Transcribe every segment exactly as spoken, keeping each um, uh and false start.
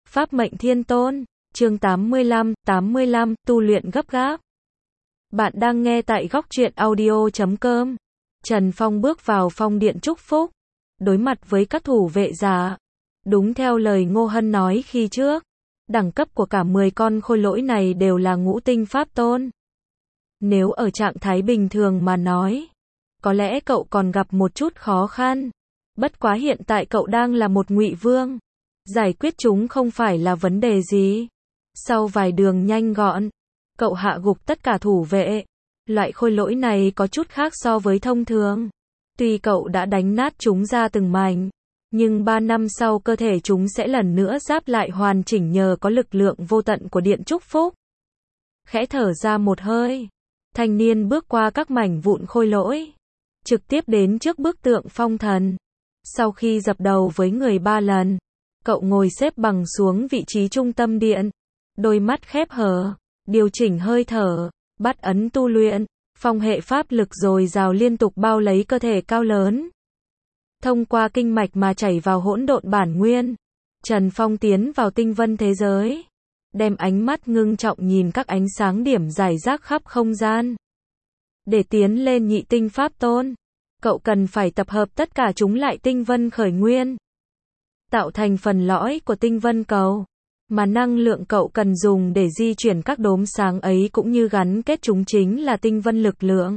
Pháp mệnh thiên tôn, chương tám mươi lăm, tám mươi lăm, tu luyện gấp gáp. Bạn đang nghe tại góc truyện audio chấm com. Trần Phong bước vào phong điện chúc phúc, đối mặt với các thủ vệ giả. Đúng theo lời Ngô Hân nói khi trước, đẳng cấp của cả mười con khôi lỗi này đều là ngũ tinh pháp tôn. Nếu ở trạng thái bình thường mà nói, có lẽ cậu còn gặp một chút khó khăn. Bất quá hiện tại cậu đang là một ngụy vương, giải quyết chúng không phải là vấn đề gì. Sau vài đường nhanh gọn, cậu hạ gục tất cả thủ vệ. Loại khôi lỗi này có chút khác so với thông thường. Tuy cậu đã đánh nát chúng ra từng mảnh, nhưng ba năm sau cơ thể chúng sẽ lần nữa giáp lại hoàn chỉnh nhờ có lực lượng vô tận của điện chúc phúc. Khẽ thở ra một hơi, thanh niên bước qua các mảnh vụn khôi lỗi, trực tiếp đến trước bức tượng phong thần. Sau khi dập đầu với người ba lần, cậu ngồi xếp bằng xuống vị trí trung tâm điện, đôi mắt khép hờ, điều chỉnh hơi thở, bắt ấn tu luyện, phong hệ pháp lực dồi dào liên tục bao lấy cơ thể cao lớn. Thông qua kinh mạch mà chảy vào hỗn độn bản nguyên, Trần Phong tiến vào tinh vân thế giới, đem ánh mắt ngưng trọng nhìn các ánh sáng điểm rải rác khắp không gian. Để tiến lên nhị tinh pháp tôn, cậu cần phải tập hợp tất cả chúng lại tinh vân khởi nguyên, tạo thành phần lõi của tinh vân cầu, mà năng lượng cậu cần dùng để di chuyển các đốm sáng ấy cũng như gắn kết chúng chính là tinh vân lực lượng.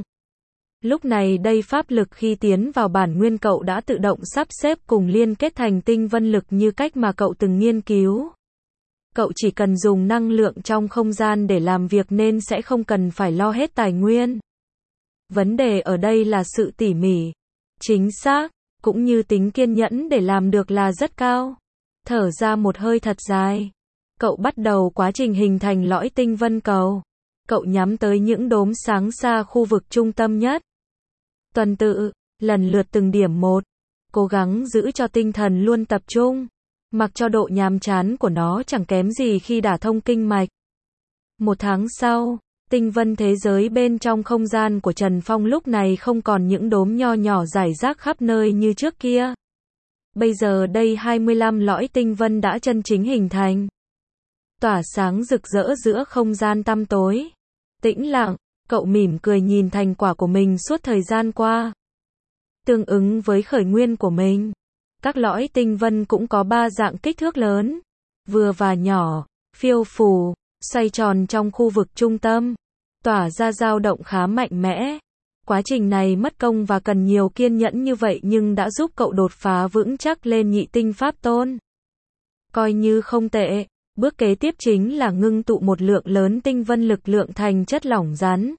Lúc này đây pháp lực khi tiến vào bản nguyên cậu đã tự động sắp xếp cùng liên kết thành tinh vân lực như cách mà cậu từng nghiên cứu. Cậu chỉ cần dùng năng lượng trong không gian để làm việc nên sẽ không cần phải lo hết tài nguyên. Vấn đề ở đây là sự tỉ mỉ, chính xác, cũng như tính kiên nhẫn để làm được là rất cao. Thở ra một hơi thật dài, cậu bắt đầu quá trình hình thành lõi tinh vân cầu. Cậu nhắm tới những đốm sáng xa khu vực trung tâm nhất. Tuần tự, lần lượt từng điểm một, cố gắng giữ cho tinh thần luôn tập trung, mặc cho độ nhàm chán của nó chẳng kém gì khi đả thông kinh mạch. Một tháng sau, tinh vân thế giới bên trong không gian của Trần Phong lúc này không còn những đốm nho nhỏ rải rác khắp nơi như trước kia. Bây giờ đây hai mươi lăm lõi tinh vân đã chân chính hình thành, tỏa sáng rực rỡ giữa không gian tăm tối. Tĩnh lặng, cậu mỉm cười nhìn thành quả của mình suốt thời gian qua. Tương ứng với khởi nguyên của mình, các lõi tinh vân cũng có ba dạng kích thước lớn, vừa và nhỏ, phiêu phù, xoay tròn trong khu vực trung tâm, tỏa ra dao động khá mạnh mẽ. Quá trình này mất công và cần nhiều kiên nhẫn như vậy nhưng đã giúp cậu đột phá vững chắc lên nhị tinh pháp tôn. Coi như không tệ. Bước kế tiếp chính là ngưng tụ một lượng lớn tinh vân lực lượng thành chất lỏng rắn,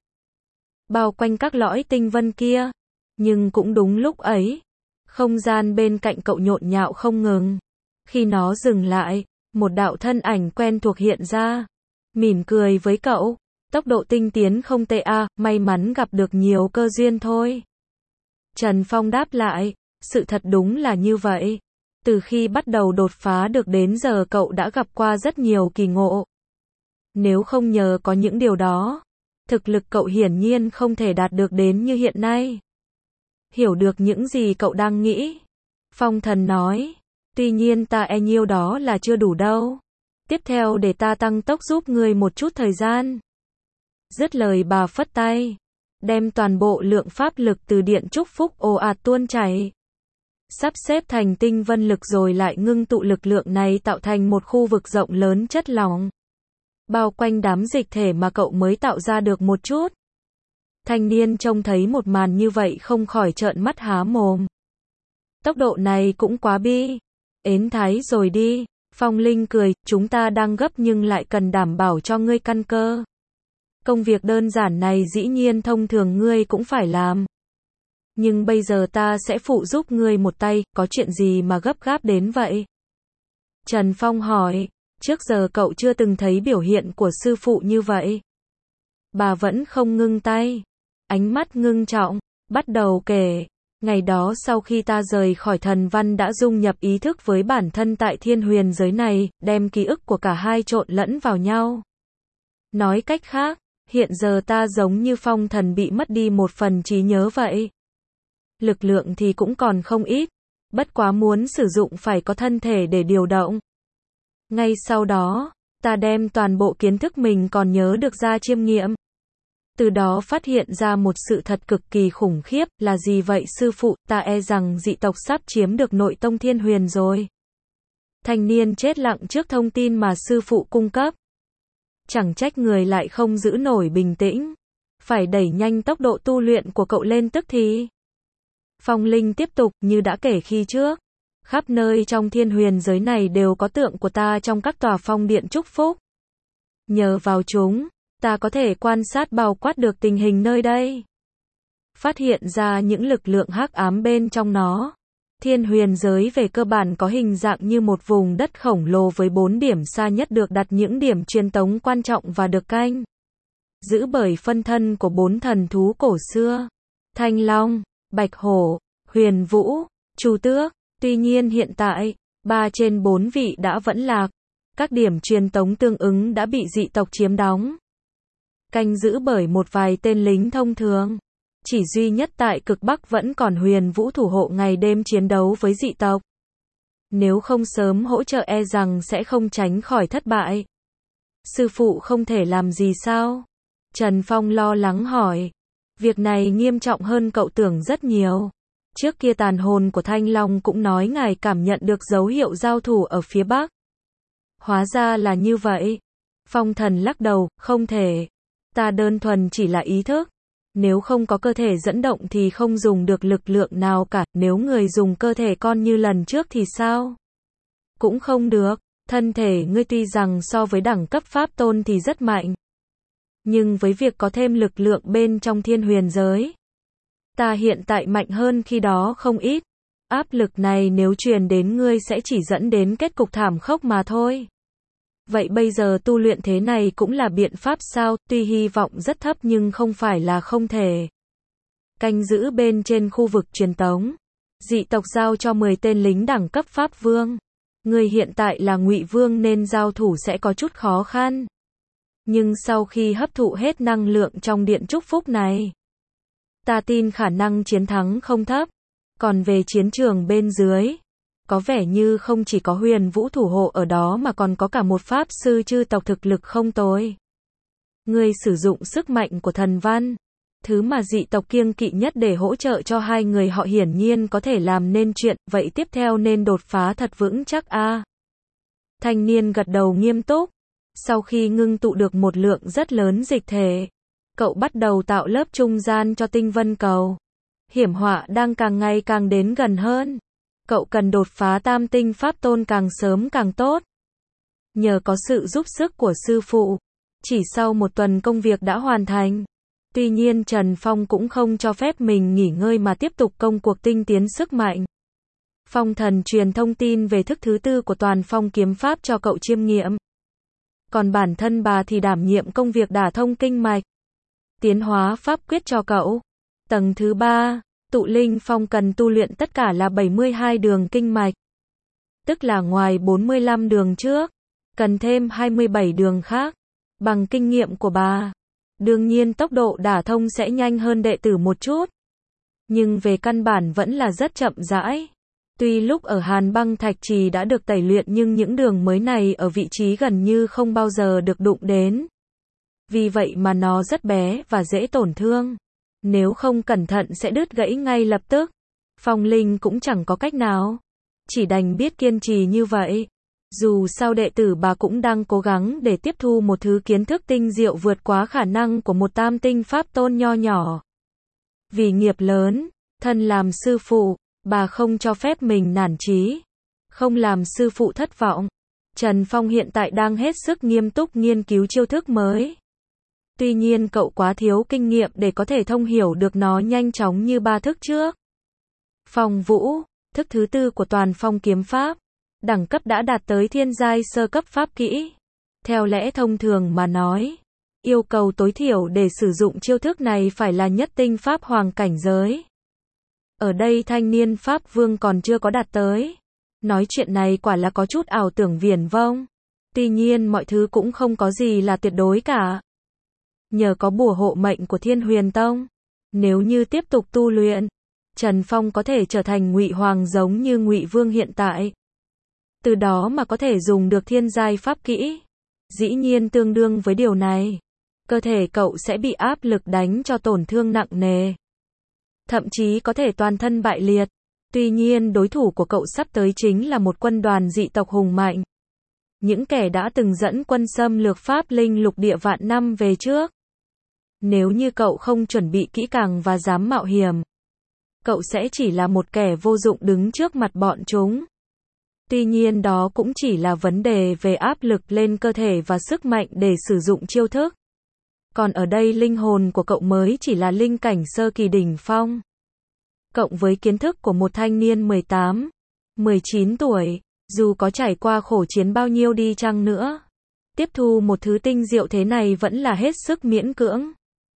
bao quanh các lõi tinh vân kia. Nhưng cũng đúng lúc ấy, không gian bên cạnh cậu nhộn nhạo không ngừng. Khi nó dừng lại, một đạo thân ảnh quen thuộc hiện ra, mỉm cười với cậu. Tốc độ tinh tiến không tệ à, may mắn gặp được nhiều cơ duyên thôi. Trần Phong đáp lại, sự thật đúng là như vậy. Từ khi bắt đầu đột phá được đến giờ cậu đã gặp qua rất nhiều kỳ ngộ. Nếu không nhờ có những điều đó, thực lực cậu hiển nhiên không thể đạt được đến như hiện nay. Hiểu được những gì cậu đang nghĩ, Phong Thần nói, tuy nhiên ta e nhiêu đó là chưa đủ đâu. Tiếp theo để ta tăng tốc giúp ngươi một chút thời gian. Dứt lời bà phất tay, đem toàn bộ lượng pháp lực từ điện chúc phúc ồ ạt tuôn chảy, sắp xếp thành tinh vân lực rồi lại ngưng tụ lực lượng này tạo thành một khu vực rộng lớn chất lỏng, bao quanh đám dịch thể mà cậu mới tạo ra được một chút. Thanh niên trông thấy một màn như vậy không khỏi trợn mắt há mồm. Tốc độ này cũng quá bi, ến thái rồi đi. Phong Linh cười, chúng ta đang gấp nhưng lại cần đảm bảo cho ngươi căn cơ. Công việc đơn giản này dĩ nhiên thông thường ngươi cũng phải làm. Nhưng bây giờ ta sẽ phụ giúp ngươi một tay, có chuyện gì mà gấp gáp đến vậy? Trần Phong hỏi, trước giờ cậu chưa từng thấy biểu hiện của sư phụ như vậy. Bà vẫn không ngưng tay, ánh mắt ngưng trọng, bắt đầu kể. Ngày đó sau khi ta rời khỏi thần văn đã dung nhập ý thức với bản thân tại thiên huyền giới này, đem ký ức của cả hai trộn lẫn vào nhau. Nói cách khác, hiện giờ ta giống như phong thần bị mất đi một phần trí nhớ vậy. Lực lượng thì cũng còn không ít, bất quá muốn sử dụng phải có thân thể để điều động. Ngay sau đó, ta đem toàn bộ kiến thức mình còn nhớ được ra chiêm nghiệm. Từ đó phát hiện ra một sự thật cực kỳ khủng khiếp, là gì vậy sư phụ, ta e rằng dị tộc sắp chiếm được nội tông Thiên Huyền rồi. Thanh niên chết lặng trước thông tin mà sư phụ cung cấp. Chẳng trách người lại không giữ nổi bình tĩnh. Phải đẩy nhanh tốc độ tu luyện của cậu lên tức thì. Phong Linh tiếp tục, như đã kể khi trước. Khắp nơi trong Thiên Huyền giới này đều có tượng của ta trong các tòa phong điện chúc phúc. Nhờ vào chúng, ta có thể quan sát bao quát được tình hình nơi đây. Phát hiện ra những lực lượng hắc ám bên trong nó. Thiên Huyền giới về cơ bản có hình dạng như một vùng đất khổng lồ với bốn điểm xa nhất được đặt những điểm truyền tống quan trọng và được canh giữ bởi phân thân của bốn thần thú cổ xưa. Thanh Long, Bạch Hổ, Huyền Vũ, Chu Tước. Tuy nhiên hiện tại, ba trên bốn vị đã vẫn lạc. Các điểm truyền tống tương ứng đã bị dị tộc chiếm đóng. Canh giữ bởi một vài tên lính thông thường. Chỉ duy nhất tại cực Bắc vẫn còn Huyền Vũ thủ hộ ngày đêm chiến đấu với dị tộc. Nếu không sớm hỗ trợ e rằng sẽ không tránh khỏi thất bại. Sư phụ không thể làm gì sao? Trần Phong lo lắng hỏi. Việc này nghiêm trọng hơn cậu tưởng rất nhiều. Trước kia tàn hồn của Thanh Long cũng nói ngài cảm nhận được dấu hiệu giao thủ ở phía Bắc. Hóa ra là như vậy. Phong Thần lắc đầu, không thể. Ta đơn thuần chỉ là ý thức. Nếu không có cơ thể dẫn động thì không dùng được lực lượng nào cả, nếu người dùng cơ thể con như lần trước thì sao? Cũng không được, thân thể ngươi tuy rằng so với đẳng cấp pháp tôn thì rất mạnh. Nhưng với việc có thêm lực lượng bên trong Thiên Huyền giới, ta hiện tại mạnh hơn khi đó không ít. Áp lực này nếu truyền đến ngươi sẽ chỉ dẫn đến kết cục thảm khốc mà thôi. Vậy bây giờ tu luyện thế này cũng là biện pháp sao, tuy hy vọng rất thấp nhưng không phải là không thể. Canh giữ bên trên khu vực truyền tống. Dị tộc giao cho mười tên lính đẳng cấp Pháp Vương. Người hiện tại là Ngụy Vương nên giao thủ sẽ có chút khó khăn. Nhưng sau khi hấp thụ hết năng lượng trong điện chúc phúc này, ta tin khả năng chiến thắng không thấp. Còn về chiến trường bên dưới, có vẻ như không chỉ có Huyền Vũ thủ hộ ở đó mà còn có cả một pháp sư chư tộc thực lực không tồi. Ngươi sử dụng sức mạnh của thần văn, thứ mà dị tộc kiêng kỵ nhất để hỗ trợ cho hai người họ hiển nhiên có thể làm nên chuyện, vậy tiếp theo nên đột phá thật vững chắc a. À. Thanh niên gật đầu nghiêm túc. Sau khi ngưng tụ được một lượng rất lớn dịch thể, cậu bắt đầu tạo lớp trung gian cho tinh vân cầu. Hiểm họa đang càng ngày càng đến gần hơn. Cậu cần đột phá tam tinh pháp tôn càng sớm càng tốt. Nhờ có sự giúp sức của sư phụ, chỉ sau một tuần công việc đã hoàn thành. Tuy nhiên Trần Phong cũng không cho phép mình nghỉ ngơi mà tiếp tục công cuộc tinh tiến sức mạnh. Phong Thần truyền thông tin về thức thứ tư của toàn phong kiếm pháp cho cậu chiêm nghiệm. Còn bản thân bà thì đảm nhiệm công việc đả thông kinh mạch, tiến hóa pháp quyết cho cậu. Tầng thứ ba, tụ linh phong cần tu luyện tất cả là bảy mươi hai đường kinh mạch. Tức là ngoài bốn mươi lăm đường trước, cần thêm hai mươi bảy đường khác. Bằng kinh nghiệm của bà, đương nhiên tốc độ đả thông sẽ nhanh hơn đệ tử một chút. Nhưng về căn bản vẫn là rất chậm rãi. Tuy lúc ở Hàn Băng Thạch Trì đã được tẩy luyện nhưng những đường mới này ở vị trí gần như không bao giờ được đụng đến. Vì vậy mà nó rất bé và dễ tổn thương. Nếu không cẩn thận sẽ đứt gãy ngay lập tức. Phong Linh cũng chẳng có cách nào. Chỉ đành biết kiên trì như vậy. Dù sao đệ tử bà cũng đang cố gắng để tiếp thu một thứ kiến thức tinh diệu vượt quá khả năng của một tam tinh pháp tôn nho nhỏ. Vì nghiệp lớn, thân làm sư phụ, bà không cho phép mình nản chí. Không làm sư phụ thất vọng. Trần Phong hiện tại đang hết sức nghiêm túc nghiên cứu chiêu thức mới. Tuy nhiên cậu quá thiếu kinh nghiệm để có thể thông hiểu được nó nhanh chóng như ba thức trước. Phong Vũ, thức thứ tư của toàn phong kiếm pháp. Đẳng cấp đã đạt tới thiên giai sơ cấp pháp kỹ. Theo lẽ thông thường mà nói, yêu cầu tối thiểu để sử dụng chiêu thức này phải là nhất tinh pháp hoàng cảnh giới. Ở đây thanh niên pháp vương còn chưa có đạt tới. Nói chuyện này quả là có chút ảo tưởng viển vông. Tuy nhiên mọi thứ cũng không có gì là tuyệt đối cả. Nhờ có bùa hộ mệnh của Thiên Huyền Tông, nếu như tiếp tục tu luyện, Trần Phong có thể trở thành Ngụy Hoàng giống như Ngụy Vương hiện tại. từ đó mà có thể dùng được thiên giai pháp kỹ. Dĩ nhiên tương đương với điều này, cơ thể cậu sẽ bị áp lực đánh cho tổn thương nặng nề. Thậm chí có thể toàn thân bại liệt. Tuy nhiên đối thủ của cậu sắp tới chính là một quân đoàn dị tộc hùng mạnh. Những kẻ đã từng dẫn quân xâm lược Pháp Linh lục địa vạn năm về trước. Nếu như cậu không chuẩn bị kỹ càng và dám mạo hiểm, cậu sẽ chỉ là một kẻ vô dụng đứng trước mặt bọn chúng. Tuy nhiên đó cũng chỉ là vấn đề về áp lực lên cơ thể và sức mạnh để sử dụng chiêu thức. Còn ở đây linh hồn của cậu mới chỉ là linh cảnh sơ kỳ đỉnh phong. Cộng với kiến thức của một thanh niên mười tám, mười chín tuổi, dù có trải qua khổ chiến bao nhiêu đi chăng nữa, tiếp thu một thứ tinh diệu thế này vẫn là hết sức miễn cưỡng.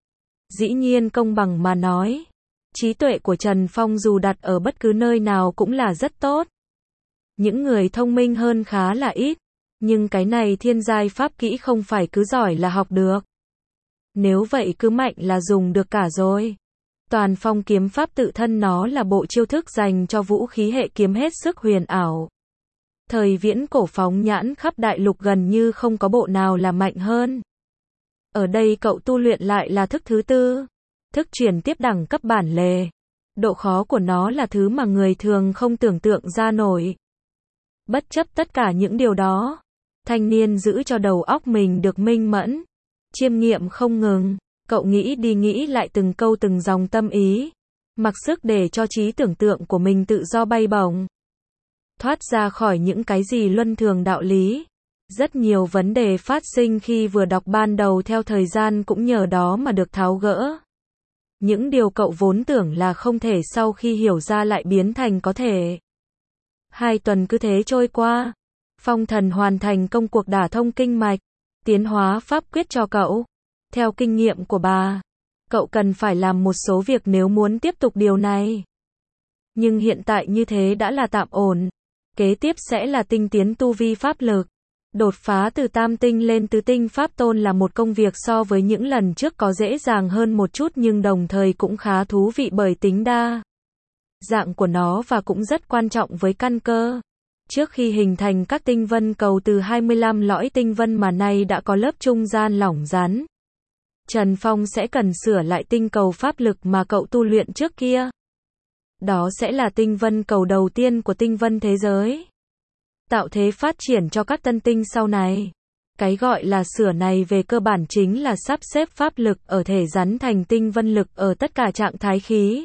Dĩ nhiên công bằng mà nói, trí tuệ của Trần Phong dù đặt ở bất cứ nơi nào cũng là rất tốt. Những người thông minh hơn khá là ít, nhưng cái này thiên giai pháp kỹ không phải cứ giỏi là học được. Nếu vậy cứ mạnh là dùng được cả rồi. Toàn phong kiếm pháp tự thân nó là bộ chiêu thức dành cho vũ khí hệ kiếm hết sức huyền ảo. Thời viễn cổ phóng nhãn khắp đại lục gần như không có bộ nào là mạnh hơn. Ở đây cậu tu luyện lại là thức thứ tư, thức truyền tiếp đẳng cấp bản lề. Độ khó của nó là thứ mà người thường không tưởng tượng ra nổi. Bất chấp tất cả những điều đó, thanh niên giữ cho đầu óc mình được minh mẫn, chiêm nghiệm không ngừng. Cậu nghĩ đi nghĩ lại từng câu từng dòng tâm ý, mặc sức để cho trí tưởng tượng của mình tự do bay bổng, thoát ra khỏi những cái gì luân thường đạo lý. Rất nhiều vấn đề phát sinh khi vừa đọc ban đầu theo thời gian cũng nhờ đó mà được tháo gỡ. Những điều cậu vốn tưởng là không thể sau khi hiểu ra lại biến thành có thể. Hai tuần cứ thế trôi qua, Phong Thần hoàn thành công cuộc đả thông kinh mạch, tiến hóa pháp quyết cho cậu. Theo kinh nghiệm của bà, cậu cần phải làm một số việc nếu muốn tiếp tục điều này. Nhưng hiện tại như thế đã là tạm ổn. Kế tiếp sẽ là tinh tiến tu vi pháp lực. Đột phá từ tam tinh lên tứ tinh pháp tôn là một công việc so với những lần trước có dễ dàng hơn một chút nhưng đồng thời cũng khá thú vị bởi tính đa dạng của nó và cũng rất quan trọng với căn cơ. Trước khi hình thành các tinh vân cầu từ hai mươi lăm lõi tinh vân mà nay đã có lớp trung gian lỏng rắn, Trần Phong sẽ cần sửa lại tinh cầu pháp lực mà cậu tu luyện trước kia. Đó sẽ là tinh vân cầu đầu tiên của tinh vân thế giới, tạo thế phát triển cho các tân tinh sau này. Cái gọi là sửa này về cơ bản chính là sắp xếp pháp lực ở thể rắn thành tinh vân lực ở tất cả trạng thái khí,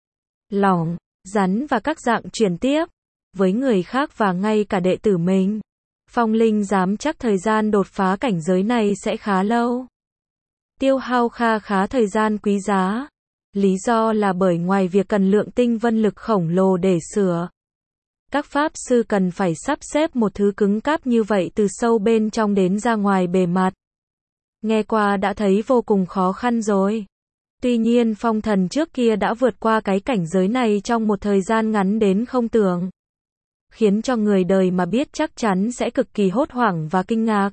lỏng, rắn và các dạng chuyển tiếp. Với người khác và ngay cả đệ tử mình, Phong Linh dám chắc thời gian đột phá cảnh giới này sẽ khá lâu. Tiêu hao kha khá thời gian quý giá. Lý do là bởi ngoài việc cần lượng tinh vân lực khổng lồ để sửa, các pháp sư cần phải sắp xếp một thứ cứng cáp như vậy từ sâu bên trong đến ra ngoài bề mặt. Nghe qua đã thấy vô cùng khó khăn rồi. Tuy nhiên Phong Thần trước kia đã vượt qua cái cảnh giới này trong một thời gian ngắn đến không tưởng, khiến cho người đời mà biết chắc chắn sẽ cực kỳ hốt hoảng và kinh ngạc.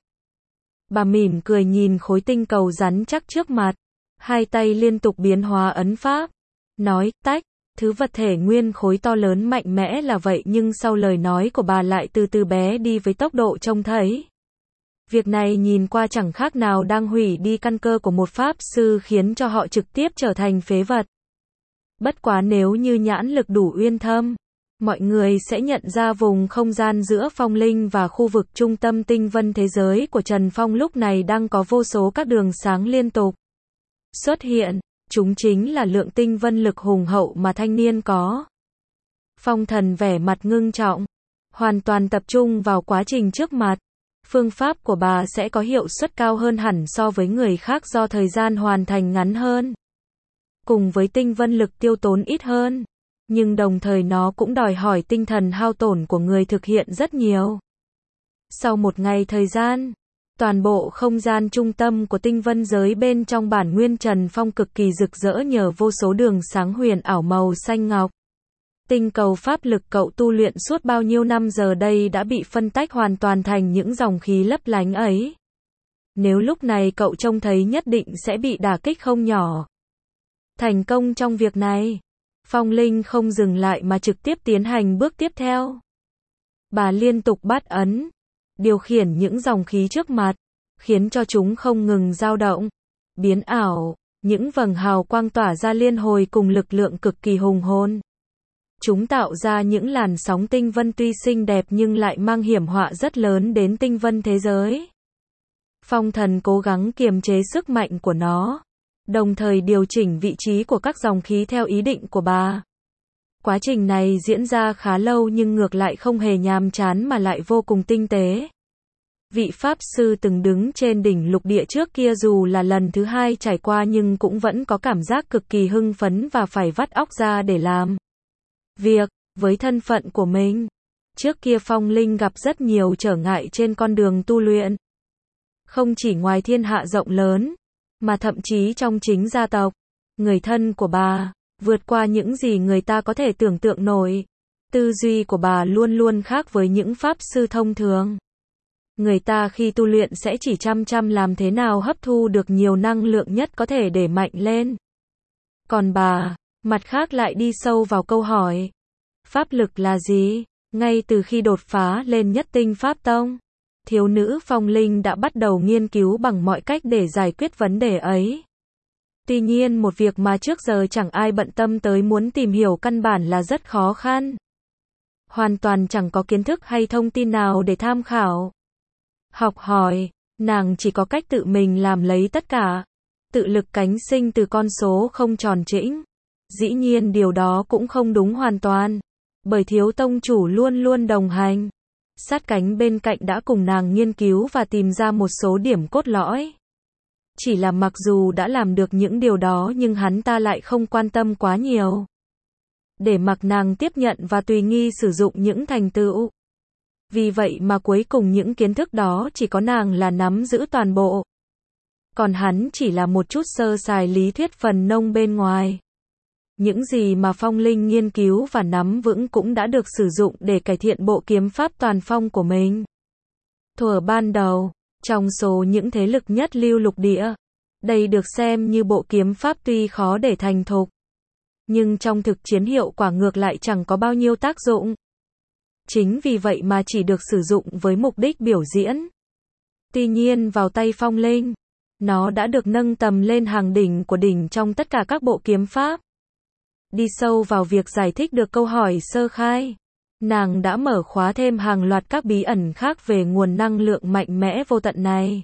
Bà mỉm cười nhìn khối tinh cầu rắn chắc trước mặt, hai tay liên tục biến hóa ấn pháp, nói, tách, thứ vật thể nguyên khối to lớn mạnh mẽ là vậy nhưng sau lời nói của bà lại từ từ bé đi với tốc độ trông thấy. Việc này nhìn qua chẳng khác nào đang hủy đi căn cơ của một pháp sư khiến cho họ trực tiếp trở thành phế vật. Bất quá nếu như nhãn lực đủ uyên thâm, mọi người sẽ nhận ra vùng không gian giữa Phong Linh và khu vực trung tâm tinh vân thế giới của Trần Phong lúc này đang có vô số các đường sáng liên tục xuất hiện. Chúng chính là lượng tinh vân lực hùng hậu mà thanh niên có. Phong Thần vẻ mặt ngưng trọng, hoàn toàn tập trung vào quá trình trước mặt. Phương pháp của bà sẽ có hiệu suất cao hơn hẳn so với người khác do thời gian hoàn thành ngắn hơn, cùng với tinh vân lực tiêu tốn ít hơn. Nhưng đồng thời nó cũng đòi hỏi tinh thần hao tổn của người thực hiện rất nhiều. Sau một ngày thời gian, toàn bộ không gian trung tâm của tinh vân giới bên trong bản nguyên Trần Phong cực kỳ rực rỡ nhờ vô số đường sáng huyền ảo màu xanh ngọc. Tinh cầu pháp lực cậu tu luyện suốt bao nhiêu năm giờ đây đã bị phân tách hoàn toàn thành những dòng khí lấp lánh ấy. Nếu lúc này cậu trông thấy nhất định sẽ bị đả kích không nhỏ. Thành công trong việc này, Phong Linh không dừng lại mà trực tiếp tiến hành bước tiếp theo. Bà liên tục bắt ấn, điều khiển những dòng khí trước mặt, khiến cho chúng không ngừng dao động, biến ảo, những vầng hào quang tỏa ra liên hồi cùng lực lượng cực kỳ hùng hồn. Chúng tạo ra những làn sóng tinh vân tuy xinh đẹp nhưng lại mang hiểm họa rất lớn đến tinh vân thế giới. Phong thần cố gắng kiềm chế sức mạnh của nó, đồng thời điều chỉnh vị trí của các dòng khí theo ý định của bà. Quá trình này diễn ra khá lâu nhưng ngược lại không hề nhàm chán mà lại vô cùng tinh tế. Vị Pháp Sư từng đứng trên đỉnh lục địa trước kia dù là lần thứ hai trải qua nhưng cũng vẫn có cảm giác cực kỳ hưng phấn và phải vắt óc ra để làm việc, với thân phận của mình. Trước kia Phong Linh gặp rất nhiều trở ngại trên con đường tu luyện. Không chỉ ngoài thiên hạ rộng lớn, mà thậm chí trong chính gia tộc, người thân của bà, vượt qua những gì người ta có thể tưởng tượng nổi. Tư duy của bà luôn luôn khác với những Pháp Sư thông thường. Người ta khi tu luyện sẽ chỉ chăm chăm làm thế nào hấp thu được nhiều năng lượng nhất có thể để mạnh lên. Còn bà, mặt khác lại đi sâu vào câu hỏi, pháp lực là gì? Ngay từ khi đột phá lên nhất tinh Pháp Tông, thiếu nữ Phong Linh đã bắt đầu nghiên cứu bằng mọi cách để giải quyết vấn đề ấy. Tuy nhiên một việc mà trước giờ chẳng ai bận tâm tới muốn tìm hiểu căn bản là rất khó khăn. Hoàn toàn chẳng có kiến thức hay thông tin nào để tham khảo. Học hỏi, nàng chỉ có cách tự mình làm lấy tất cả. Tự lực cánh sinh từ con số không tròn trĩnh. Dĩ nhiên điều đó cũng không đúng hoàn toàn, bởi thiếu tông chủ luôn luôn đồng hành, sát cánh bên cạnh đã cùng nàng nghiên cứu và tìm ra một số điểm cốt lõi. Chỉ là mặc dù đã làm được những điều đó nhưng hắn ta lại không quan tâm quá nhiều. Để mặc nàng tiếp nhận và tùy nghi sử dụng những thành tựu. Vì vậy mà cuối cùng những kiến thức đó chỉ có nàng là nắm giữ toàn bộ. Còn hắn chỉ là một chút sơ sài lý thuyết phần nông bên ngoài. Những gì mà Phong Linh nghiên cứu và nắm vững cũng đã được sử dụng để cải thiện bộ kiếm pháp toàn phong của mình. Thuở ban đầu, trong số những thế lực nhất lưu lục địa, đây được xem như bộ kiếm pháp tuy khó để thành thục, nhưng trong thực chiến hiệu quả ngược lại chẳng có bao nhiêu tác dụng. Chính vì vậy mà chỉ được sử dụng với mục đích biểu diễn. Tuy nhiên vào tay Phong Linh, nó đã được nâng tầm lên hàng đỉnh của đỉnh trong tất cả các bộ kiếm pháp. Đi sâu vào việc giải thích được câu hỏi sơ khai, nàng đã mở khóa thêm hàng loạt các bí ẩn khác về nguồn năng lượng mạnh mẽ vô tận này.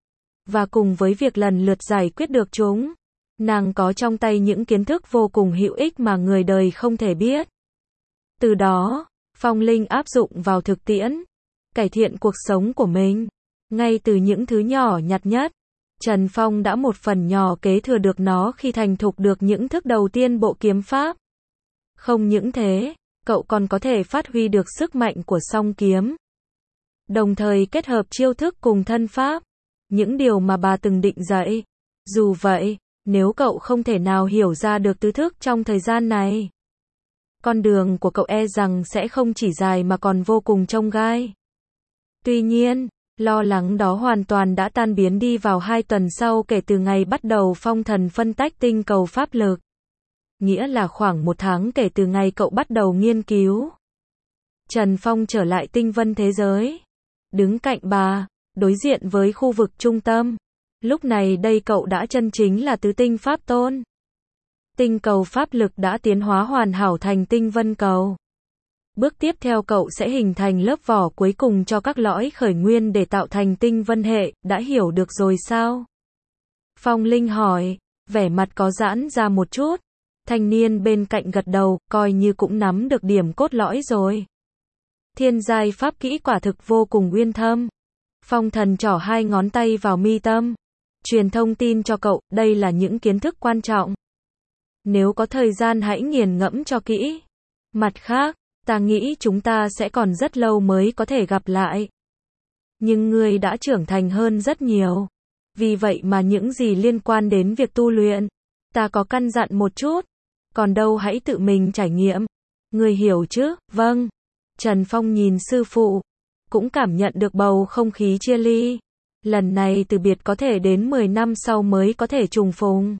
Và cùng với việc lần lượt giải quyết được chúng, nàng có trong tay những kiến thức vô cùng hữu ích mà người đời không thể biết. Từ đó, Phong Linh áp dụng vào thực tiễn, cải thiện cuộc sống của mình. Ngay từ những thứ nhỏ nhặt nhất, Trần Phong đã một phần nhỏ kế thừa được nó khi thành thục được những thức đầu tiên bộ kiếm pháp. Không những thế, cậu còn có thể phát huy được sức mạnh của song kiếm, đồng thời kết hợp chiêu thức cùng thân pháp, những điều mà bà từng định dạy. Dù vậy, nếu cậu không thể nào hiểu ra được tứ thức trong thời gian này, con đường của cậu e rằng sẽ không chỉ dài mà còn vô cùng chông gai. Tuy nhiên, lo lắng đó hoàn toàn đã tan biến đi vào hai tuần sau kể từ ngày bắt đầu phong thần phân tách tinh cầu pháp lực. Nghĩa là khoảng một tháng kể từ ngày cậu bắt đầu nghiên cứu. Trần Phong trở lại tinh vân thế giới. Đứng cạnh bà, đối diện với khu vực trung tâm. Lúc này đây cậu đã chân chính là tứ tinh pháp tôn. Tinh cầu pháp lực đã tiến hóa hoàn hảo thành tinh vân cầu. Bước tiếp theo cậu sẽ hình thành lớp vỏ cuối cùng cho các lõi khởi nguyên để tạo thành tinh vân hệ, đã hiểu được rồi sao? Phong Linh hỏi, vẻ mặt có giãn ra một chút. Thanh niên bên cạnh gật đầu, coi như cũng nắm được điểm cốt lõi rồi. Thiên giai pháp kỹ quả thực vô cùng uyên thâm. Phong thần trỏ hai ngón tay vào mi tâm. Truyền thông tin cho cậu, đây là những kiến thức quan trọng. Nếu có thời gian hãy nghiền ngẫm cho kỹ. Mặt khác, ta nghĩ chúng ta sẽ còn rất lâu mới có thể gặp lại. Nhưng ngươi đã trưởng thành hơn rất nhiều. Vì vậy mà những gì liên quan đến việc tu luyện, ta có căn dặn một chút. Còn đâu hãy tự mình trải nghiệm. Ngươi hiểu chứ? Vâng. Trần Phong nhìn sư phụ, cũng cảm nhận được bầu không khí chia ly. Lần này từ biệt có thể đến mười năm sau mới có thể trùng phùng.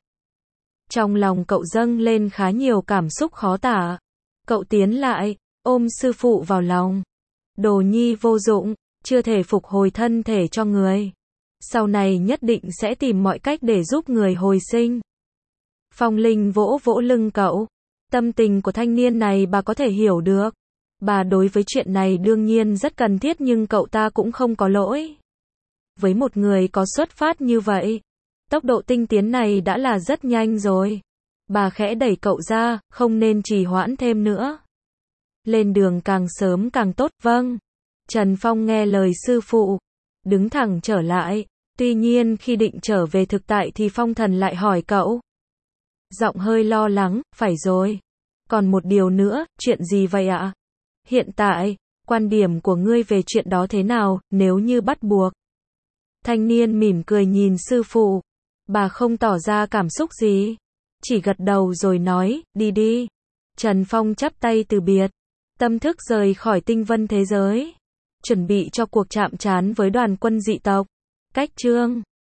Trong lòng cậu dâng lên khá nhiều cảm xúc khó tả. Cậu tiến lại, ôm sư phụ vào lòng. Đồ nhi vô dụng, chưa thể phục hồi thân thể cho người. Sau này nhất định sẽ tìm mọi cách để giúp người hồi sinh. Phong Linh vỗ vỗ lưng cậu. Tâm tình của thanh niên này bà có thể hiểu được. Bà đối với chuyện này đương nhiên rất cần thiết nhưng cậu ta cũng không có lỗi. Với một người có xuất phát như vậy, tốc độ tinh tiến này đã là rất nhanh rồi. Bà khẽ đẩy cậu ra, không nên trì hoãn thêm nữa. Lên đường càng sớm càng tốt, vâng. Trần Phong nghe lời sư phụ, đứng thẳng trở lại. Tuy nhiên khi định trở về thực tại thì Phong Thần lại hỏi cậu. Giọng hơi lo lắng, phải rồi. Còn một điều nữa, chuyện gì vậy ạ? Hiện tại, quan điểm của ngươi về chuyện đó thế nào, nếu như bắt buộc? Thanh niên mỉm cười nhìn sư phụ. Bà không tỏ ra cảm xúc gì. Chỉ gật đầu rồi nói, đi đi. Trần Phong chắp tay từ biệt. Tâm thức rời khỏi tinh vân thế giới. Chuẩn bị cho cuộc chạm trán với đoàn quân dị tộc. Cách chương